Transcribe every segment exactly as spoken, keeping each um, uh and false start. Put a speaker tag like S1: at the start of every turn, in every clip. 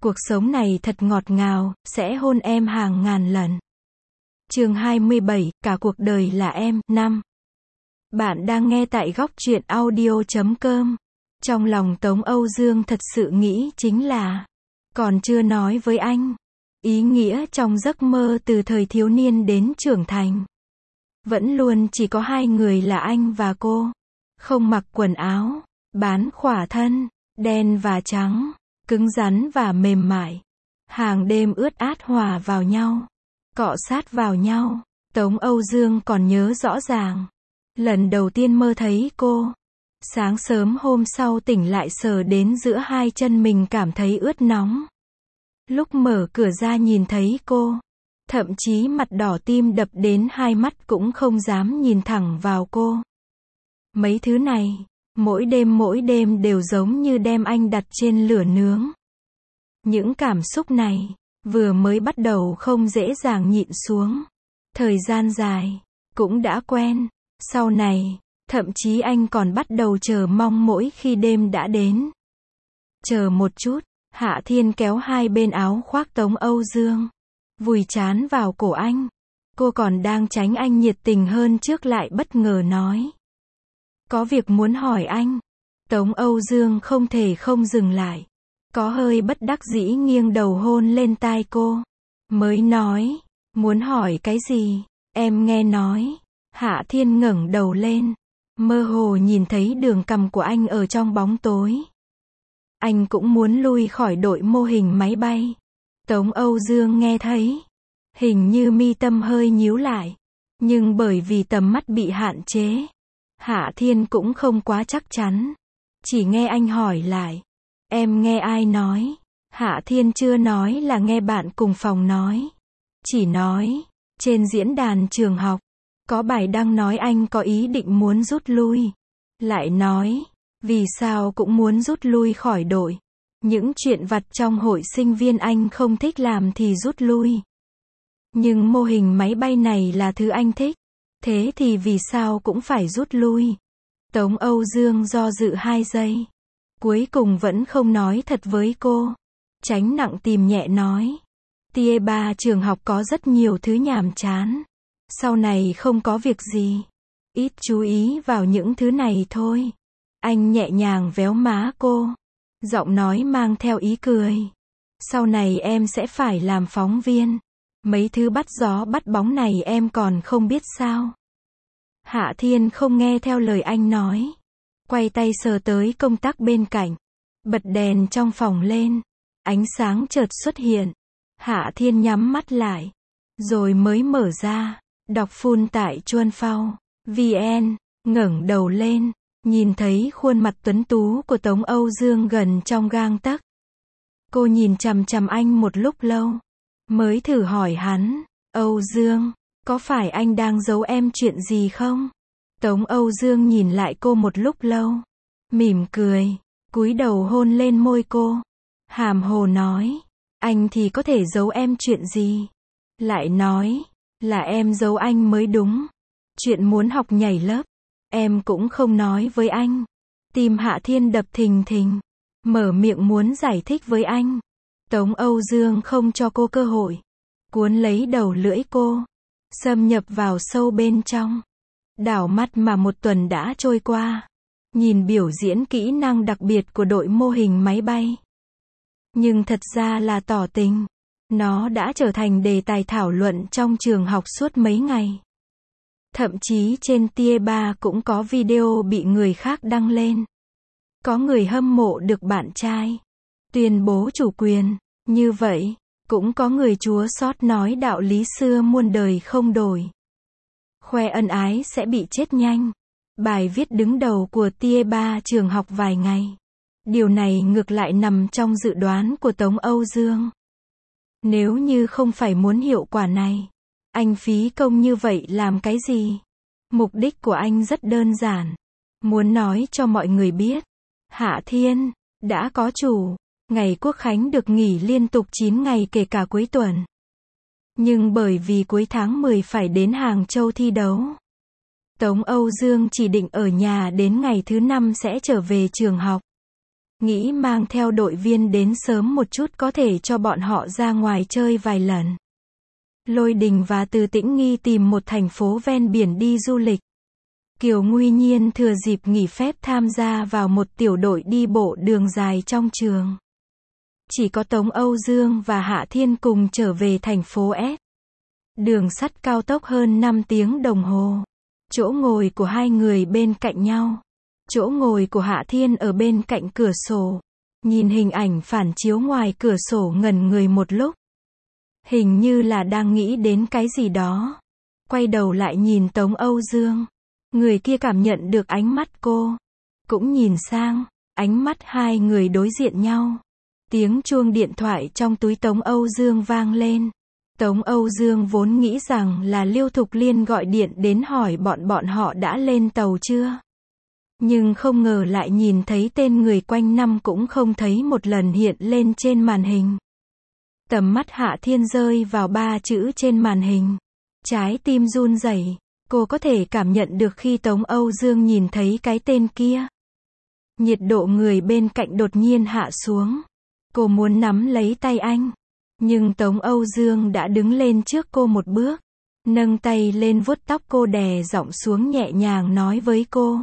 S1: Cuộc sống này thật ngọt ngào, sẽ hôn em hàng ngàn lần. Chương hai mươi bảy, cả cuộc đời là em, năm. Bạn đang nghe tại góc truyện audio chấm com. Trong lòng Tống Âu Dương thật sự nghĩ chính là, còn chưa nói với anh. Ý nghĩa trong giấc mơ từ thời thiếu niên đến trưởng thành. Vẫn luôn chỉ có hai người là anh và cô. Không mặc quần áo, bán khỏa thân, đen và trắng, cứng rắn và mềm mại. Hàng đêm ướt át hòa vào nhau, cọ sát vào nhau. Tống Âu Dương còn nhớ rõ ràng. Lần đầu tiên mơ thấy cô. Sáng sớm hôm sau tỉnh lại sờ đến giữa hai chân mình cảm thấy ướt nóng. Lúc mở cửa ra nhìn thấy cô. Thậm chí mặt đỏ tim đập đến hai mắt cũng không dám nhìn thẳng vào cô. Mấy thứ này, mỗi đêm mỗi đêm đều giống như đem anh đặt trên lửa nướng. Những cảm xúc này, vừa mới bắt đầu không dễ dàng nhịn xuống. Thời gian dài, cũng đã quen. Sau này, thậm chí anh còn bắt đầu chờ mong mỗi khi đêm đã đến. Chờ một chút, Hạ Thiên kéo hai bên áo khoác Tống Âu Dương. Vùi trán vào cổ anh. Cô còn đang tránh anh nhiệt tình hơn trước lại bất ngờ nói. Có việc muốn hỏi anh. Tống Âu Dương không thể không dừng lại. Có hơi bất đắc dĩ nghiêng đầu hôn lên tai cô. Mới nói, muốn hỏi cái gì? Em nghe nói. Hạ Thiên ngẩng đầu lên. Mơ hồ nhìn thấy đường cằm của anh ở trong bóng tối. Anh cũng muốn lui khỏi đội mô hình máy bay. Tống Âu Dương nghe thấy. Hình như mi tâm hơi nhíu lại. Nhưng bởi vì tầm mắt bị hạn chế. Hạ Thiên cũng không quá chắc chắn. Chỉ nghe anh hỏi lại. Em nghe ai nói? Hạ Thiên chưa nói là nghe bạn cùng phòng nói. Chỉ nói. Trên diễn đàn trường học. Có bài đăng nói anh có ý định muốn rút lui. Lại nói. Vì sao cũng muốn rút lui khỏi đội. Những chuyện vặt trong hội sinh viên anh không thích làm thì rút lui. Nhưng mô hình máy bay này là thứ anh thích. Thế thì vì sao cũng phải rút lui. Tống Âu Dương do dự hai giây. Cuối cùng vẫn không nói thật với cô. Tránh nặng tìm nhẹ nói. Tia ba trường học có rất nhiều thứ nhàm chán. Sau này không có việc gì. Ít chú ý vào những thứ này thôi. Anh nhẹ nhàng véo má cô. Giọng nói mang theo ý cười. Sau này em sẽ phải làm phóng viên. Mấy thứ bắt gió bắt bóng này em còn không biết sao. Hạ Thiên không nghe theo lời anh nói. Quay tay sờ tới công tắc bên cạnh. Bật đèn trong phòng lên. Ánh sáng chợt xuất hiện. Hạ Thiên nhắm mắt lại. Rồi mới mở ra. Đọc full tại chuan phao. vn. Ngẩng đầu lên. Nhìn thấy khuôn mặt tuấn tú của Tống Âu Dương gần trong gang tấc. Cô nhìn chằm chằm anh một lúc lâu. Mới thử hỏi hắn. Âu Dương, có phải anh đang giấu em chuyện gì không? Tống Âu Dương nhìn lại cô một lúc lâu. Mỉm cười. Cúi đầu hôn lên môi cô. Hàm hồ nói. Anh thì có thể giấu em chuyện gì? Lại nói. Là em giấu anh mới đúng. Chuyện muốn học nhảy lớp. Em cũng không nói với anh. Tim Hạ Thiên đập thình thình. Mở miệng muốn giải thích với anh. Tống Âu Dương không cho cô cơ hội. Cuốn lấy đầu lưỡi cô. Xâm nhập vào sâu bên trong. Đảo mắt mà một tuần đã trôi qua. Nhìn biểu diễn kỹ năng đặc biệt của đội mô hình máy bay. Nhưng thật ra là tỏ tình. Nó đã trở thành đề tài thảo luận trong trường học suốt mấy ngày. Thậm chí trên tia ba cũng có video bị người khác đăng lên. Có người hâm mộ được bạn trai. Tuyên bố chủ quyền. Như vậy, cũng có người chúa xót nói đạo lý xưa muôn đời không đổi. Khoe ân ái sẽ bị chết nhanh. Bài viết đứng đầu của tia ba trường học vài ngày. Điều này ngược lại nằm trong dự đoán của Tống Âu Dương. Nếu như không phải muốn hiệu quả này, anh phí công như vậy làm cái gì? Mục đích của anh rất đơn giản. Muốn nói cho mọi người biết. Hạ Thiên, đã có chủ. Ngày Quốc Khánh được nghỉ liên tục chín ngày kể cả cuối tuần. Nhưng bởi vì cuối tháng mười phải đến Hàng Châu thi đấu. Tống Âu Dương chỉ định ở nhà đến ngày thứ năm sẽ trở về trường học. nghĩ mang theo đội viên đến sớm một chút có thể cho bọn họ ra ngoài chơi vài lần. Lôi Đình và Từ Tĩnh Nghi tìm một thành phố ven biển đi du lịch. Kiều Nguy Nhiên thừa dịp nghỉ phép tham gia vào một tiểu đội đi bộ đường dài trong trường. Chỉ có Tống Âu Dương và Hạ Thiên cùng trở về thành phố S. Đường sắt cao tốc hơn năm tiếng đồng hồ. Chỗ ngồi của hai người bên cạnh nhau. Chỗ ngồi của Hạ Thiên ở bên cạnh cửa sổ. Nhìn hình ảnh phản chiếu ngoài cửa sổ ngẩn người một lúc. Hình như là đang nghĩ đến cái gì đó. Quay đầu lại nhìn Tống Âu Dương. Người kia cảm nhận được ánh mắt cô. Cũng nhìn sang. Ánh mắt hai người đối diện nhau. Tiếng chuông điện thoại trong túi Tống Âu Dương vang lên. Tống Âu Dương vốn nghĩ rằng là Liêu Thục Liên gọi điện đến hỏi bọn bọn họ đã lên tàu chưa. Nhưng không ngờ lại nhìn thấy tên người quanh năm cũng không thấy một lần hiện lên trên màn hình. Tầm mắt Hạ Thiên rơi vào ba chữ trên màn hình. Trái tim run rẩy, cô có thể cảm nhận được khi Tống Âu Dương nhìn thấy cái tên kia. Nhiệt độ người bên cạnh đột nhiên hạ xuống. Cô muốn nắm lấy tay anh. Nhưng Tống Âu Dương đã đứng lên trước cô một bước. Nâng tay lên vuốt tóc cô đè giọng xuống nhẹ nhàng nói với cô.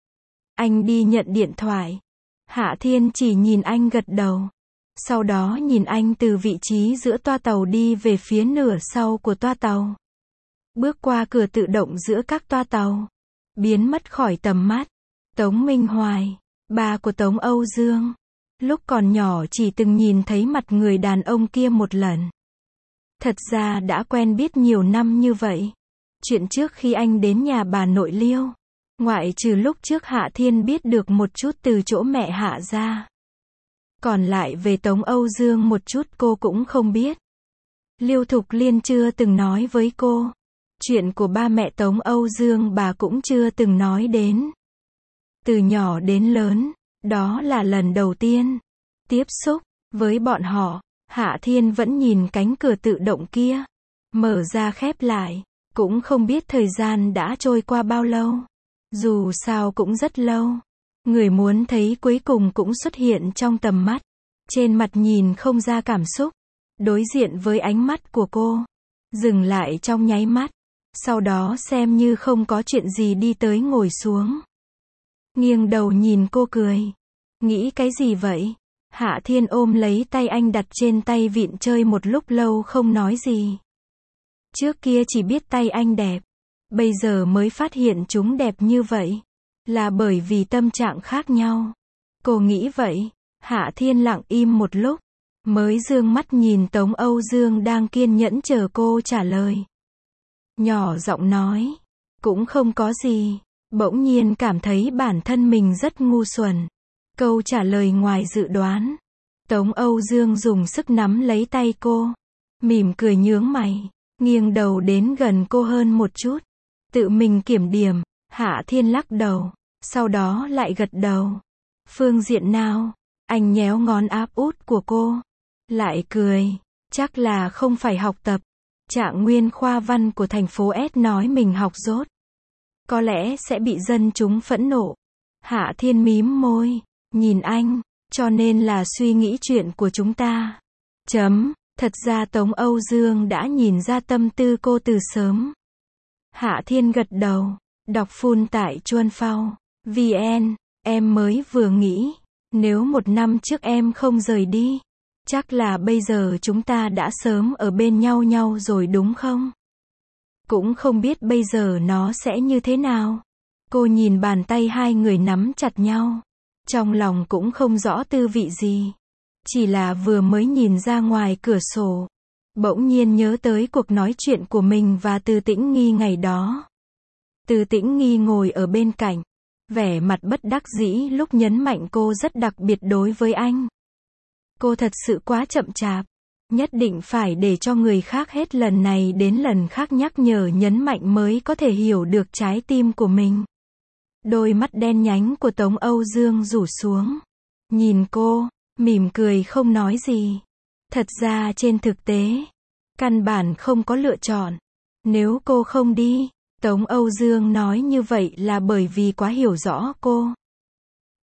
S1: Anh đi nhận điện thoại. Hạ Thiên chỉ nhìn anh gật đầu. Sau đó nhìn anh từ vị trí giữa toa tàu đi về phía nửa sau của toa tàu. Bước qua cửa tự động giữa các toa tàu. Biến mất khỏi tầm mắt. Tống Minh Hoài, ba của Tống Âu Dương. Lúc còn nhỏ chỉ từng nhìn thấy mặt người đàn ông kia một lần. Thật ra đã quen biết nhiều năm như vậy. Chuyện trước khi anh đến nhà bà nội Liêu. Ngoại trừ lúc trước Hạ Thiên biết được một chút từ chỗ mẹ Hạ ra. Còn lại về Tống Âu Dương một chút cô cũng không biết. Liêu Thục Liên chưa từng nói với cô. Chuyện của ba mẹ Tống Âu Dương bà cũng chưa từng nói đến. Từ nhỏ đến lớn, đó là lần đầu tiên tiếp xúc với bọn họ. Hạ Thiên vẫn nhìn cánh cửa tự động kia, mở ra khép lại, cũng không biết thời gian đã trôi qua bao lâu. Dù sao cũng rất lâu. Người muốn thấy cuối cùng cũng xuất hiện trong tầm mắt. Trên mặt nhìn không ra cảm xúc. Đối diện với ánh mắt của cô. Dừng lại trong nháy mắt. Sau đó xem như không có chuyện gì đi tới ngồi xuống. Nghiêng đầu nhìn cô cười. Nghĩ cái gì vậy? Hạ Thiên ôm lấy tay anh đặt trên tay vịn chơi một lúc lâu không nói gì. Trước kia chỉ biết tay anh đẹp. Bây giờ mới phát hiện chúng đẹp như vậy. Là bởi vì tâm trạng khác nhau. Cô nghĩ vậy. Hạ Thiên lặng im một lúc. Mới dương mắt nhìn Tống Âu Dương đang kiên nhẫn chờ cô trả lời. Nhỏ giọng nói. Cũng không có gì. Bỗng nhiên cảm thấy bản thân mình rất ngu xuẩn. Câu trả lời ngoài dự đoán. Tống Âu Dương dùng sức nắm lấy tay cô. Mỉm cười nhướng mày. Nghiêng đầu đến gần cô hơn một chút. Tự mình kiểm điểm. Hạ Thiên lắc đầu. Sau đó lại gật đầu. Phương diện nào? Anh nhéo ngón áp út của cô. Lại cười. Chắc là không phải học tập. Trạng nguyên khoa văn của thành phố S nói mình học dốt. Có lẽ sẽ bị dân chúng phẫn nộ. Hạ Thiên mím môi. Nhìn anh. Cho nên là suy nghĩ chuyện của chúng ta. Chấm. Thật ra Tống Âu Dương đã nhìn ra tâm tư cô từ sớm. Hạ Thiên gật đầu. Đọc full tại chuan phao vn. Em mới vừa nghĩ. Nếu một năm trước em không rời đi. Chắc là bây giờ chúng ta đã sớm ở bên nhau nhau rồi đúng không? Cũng không biết bây giờ nó sẽ như thế nào. Cô nhìn bàn tay hai người nắm chặt nhau. Trong lòng cũng không rõ tư vị gì. Chỉ là vừa mới nhìn ra ngoài cửa sổ. Bỗng nhiên nhớ tới cuộc nói chuyện của mình và Từ Tĩnh Nghi ngày đó. Từ Tĩnh Nghi ngồi ở bên cạnh. Vẻ mặt bất đắc dĩ lúc nhấn mạnh cô rất đặc biệt đối với anh. Cô thật sự quá chậm chạp. Nhất định phải để cho người khác hết lần này đến lần khác nhắc nhở nhấn mạnh mới có thể hiểu được trái tim của mình. Đôi mắt đen nhánh của Tống Âu Dương rủ xuống. Nhìn cô, mỉm cười không nói gì. Thật ra trên thực tế, căn bản không có lựa chọn. Nếu cô không đi, Tống Âu Dương nói như vậy là bởi vì quá hiểu rõ cô.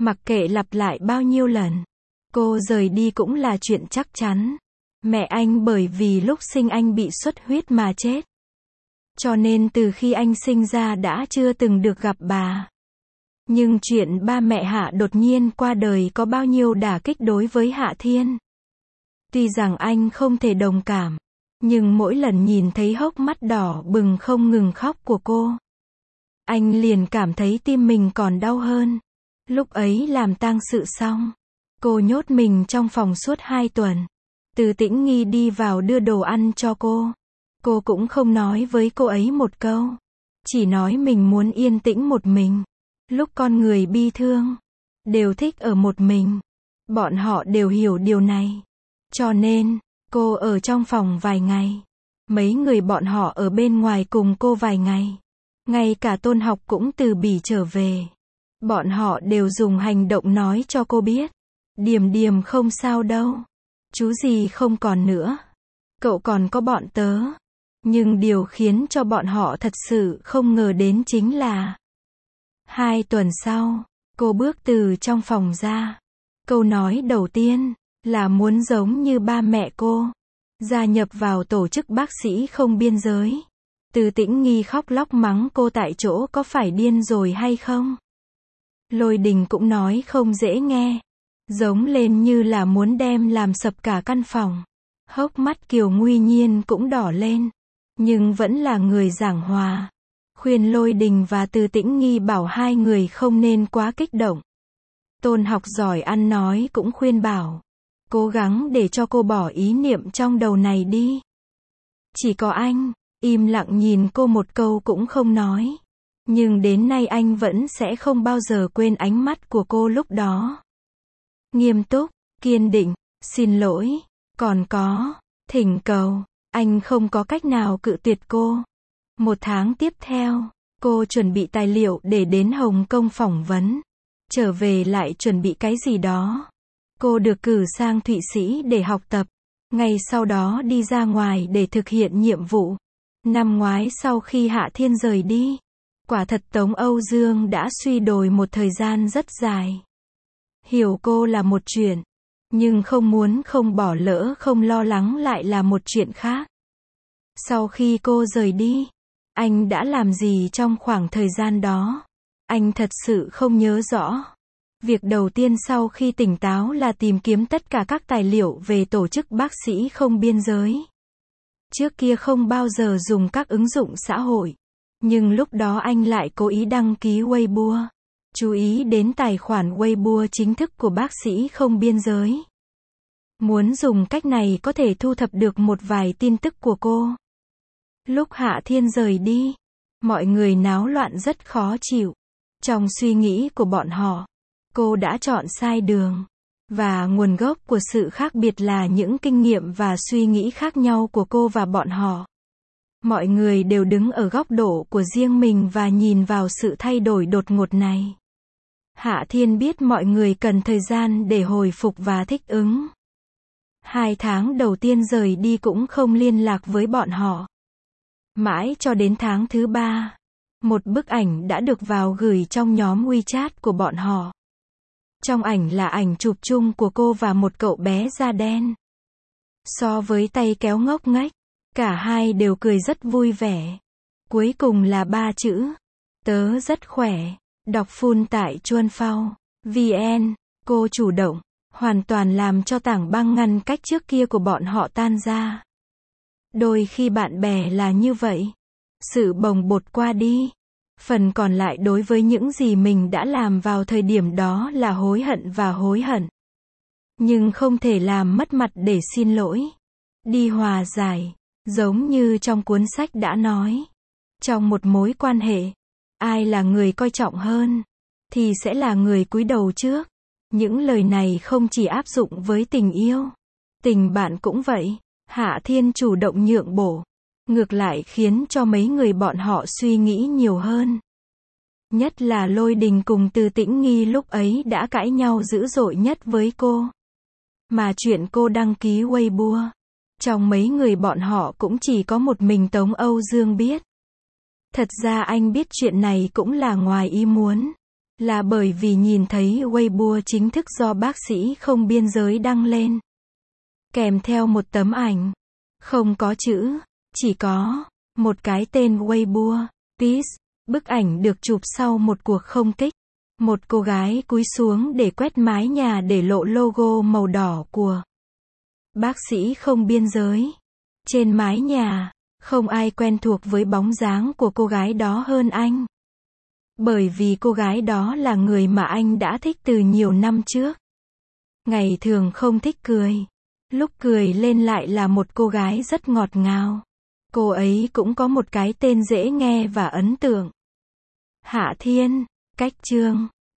S1: Mặc kệ lặp lại bao nhiêu lần, cô rời đi cũng là chuyện chắc chắn. Mẹ anh bởi vì lúc sinh anh bị xuất huyết mà chết. Cho nên từ khi anh sinh ra đã chưa từng được gặp bà. Nhưng chuyện ba mẹ Hạ đột nhiên qua đời có bao nhiêu đả kích đối với Hạ Thiên. Tuy rằng anh không thể đồng cảm, nhưng mỗi lần nhìn thấy hốc mắt đỏ bừng không ngừng khóc của cô, anh liền cảm thấy tim mình còn đau hơn. Lúc ấy làm tang sự xong, cô nhốt mình trong phòng suốt hai tuần. Từ Tĩnh Nghi đi vào đưa đồ ăn cho cô. Cô cũng không nói với cô ấy một câu. Chỉ nói mình muốn yên tĩnh một mình. Lúc con người bi thương, đều thích ở một mình. Bọn họ đều hiểu điều này. Cho nên, cô ở trong phòng vài ngày. Mấy người bọn họ ở bên ngoài cùng cô vài ngày. Ngay cả Tôn Học cũng từ Bỉ trở về. Bọn họ đều dùng hành động nói cho cô biết. Điềm Điềm không sao đâu. Chú gì không còn nữa. Cậu còn có bọn tớ. Nhưng điều khiến cho bọn họ thật sự không ngờ đến chính là hai tuần sau, cô bước từ trong phòng ra. Câu nói đầu tiên là muốn giống như ba mẹ cô, gia nhập vào tổ chức bác sĩ không biên giới. Từ Tĩnh Nghi khóc lóc mắng cô tại chỗ có phải điên rồi hay không. Lôi Đình cũng nói không dễ nghe, giống lên như là muốn đem làm sập cả căn phòng. Hốc mắt Kiều Nguy Nhiên cũng đỏ lên, nhưng vẫn là người giảng hòa, khuyên Lôi Đình và Từ Tĩnh Nghi bảo hai người không nên quá kích động. Tôn Học giỏi ăn nói cũng khuyên bảo, cố gắng để cho cô bỏ ý niệm trong đầu này đi. Chỉ có anh, im lặng nhìn cô một câu cũng không nói. Nhưng đến nay anh vẫn sẽ không bao giờ quên ánh mắt của cô lúc đó. Nghiêm túc, kiên định, xin lỗi, còn có, thỉnh cầu. Anh không có cách nào cự tuyệt cô. Một tháng tiếp theo, cô chuẩn bị tài liệu để đến Hồng Kông phỏng vấn. Trở về lại chuẩn bị cái gì đó. Cô được cử sang Thụy Sĩ để học tập. Ngay sau đó đi ra ngoài để thực hiện nhiệm vụ. Năm ngoái sau khi Hạ Thiên rời đi, quả thật Tống Âu Dương đã suy đồi một thời gian rất dài. Hiểu cô là một chuyện, nhưng không muốn không bỏ lỡ không lo lắng lại là một chuyện khác. Sau khi cô rời đi, anh đã làm gì trong khoảng thời gian đó? Anh thật sự không nhớ rõ. Việc đầu tiên sau khi tỉnh táo là tìm kiếm tất cả các tài liệu về tổ chức bác sĩ không biên giới. Trước kia không bao giờ dùng các ứng dụng xã hội. Nhưng lúc đó anh lại cố ý đăng ký Weibo. Chú ý đến tài khoản Weibo chính thức của bác sĩ không biên giới. Muốn dùng cách này có thể thu thập được một vài tin tức của cô. Lúc Hạ Thiên rời đi, mọi người náo loạn rất khó chịu. Trong suy nghĩ của bọn họ, cô đã chọn sai đường. Và nguồn gốc của sự khác biệt là những kinh nghiệm và suy nghĩ khác nhau của cô và bọn họ. Mọi người đều đứng ở góc độ của riêng mình và nhìn vào sự thay đổi đột ngột này. Hạ Thiên biết mọi người cần thời gian để hồi phục và thích ứng. Hai tháng đầu tiên rời đi cũng không liên lạc với bọn họ. Mãi cho đến tháng thứ ba, một bức ảnh đã được vào gửi trong nhóm WeChat của bọn họ. Trong ảnh là ảnh chụp chung của cô và một cậu bé da đen. So với tay kéo ngốc nghếch, cả hai đều cười rất vui vẻ. Cuối cùng là ba chữ. Tớ rất khỏe. Đọc full tại chuan phao vn. Cô chủ động, hoàn toàn làm cho tảng băng ngăn cách trước kia của bọn họ tan ra. Đôi khi bạn bè là như vậy. Sự bồng bột qua đi. Phần còn lại đối với những gì mình đã làm vào thời điểm đó là hối hận và hối hận. Nhưng không thể làm mất mặt để xin lỗi. Đi hòa giải. Giống như trong cuốn sách đã nói. Trong một mối quan hệ, ai là người coi trọng hơn, thì sẽ là người cúi đầu trước. Những lời này không chỉ áp dụng với tình yêu. Tình bạn cũng vậy. Hạ Thiên chủ động nhượng bộ. Ngược lại khiến cho mấy người bọn họ suy nghĩ nhiều hơn. Nhất là Lôi Đình cùng Từ Tĩnh Nghi lúc ấy đã cãi nhau dữ dội nhất với cô. Mà chuyện cô đăng ký Weibo, trong mấy người bọn họ cũng chỉ có một mình Tống Âu Dương biết. Thật ra anh biết chuyện này cũng là ngoài ý muốn. Là bởi vì nhìn thấy Weibo chính thức do bác sĩ không biên giới đăng lên. Kèm theo một tấm ảnh. Không có chữ, chỉ có một cái tên Weibo. Peace. Bức ảnh được chụp sau một cuộc không kích. Một cô gái cúi xuống để quét mái nhà để lộ logo màu đỏ của bác sĩ không biên giới. Trên mái nhà, không ai quen thuộc với bóng dáng của cô gái đó hơn anh. Bởi vì cô gái đó là người mà anh đã thích từ nhiều năm trước. Ngày thường không thích cười. Lúc cười lên lại là một cô gái rất ngọt ngào. Cô ấy cũng có một cái tên dễ nghe và ấn tượng. Hạ Thiên. Cách chương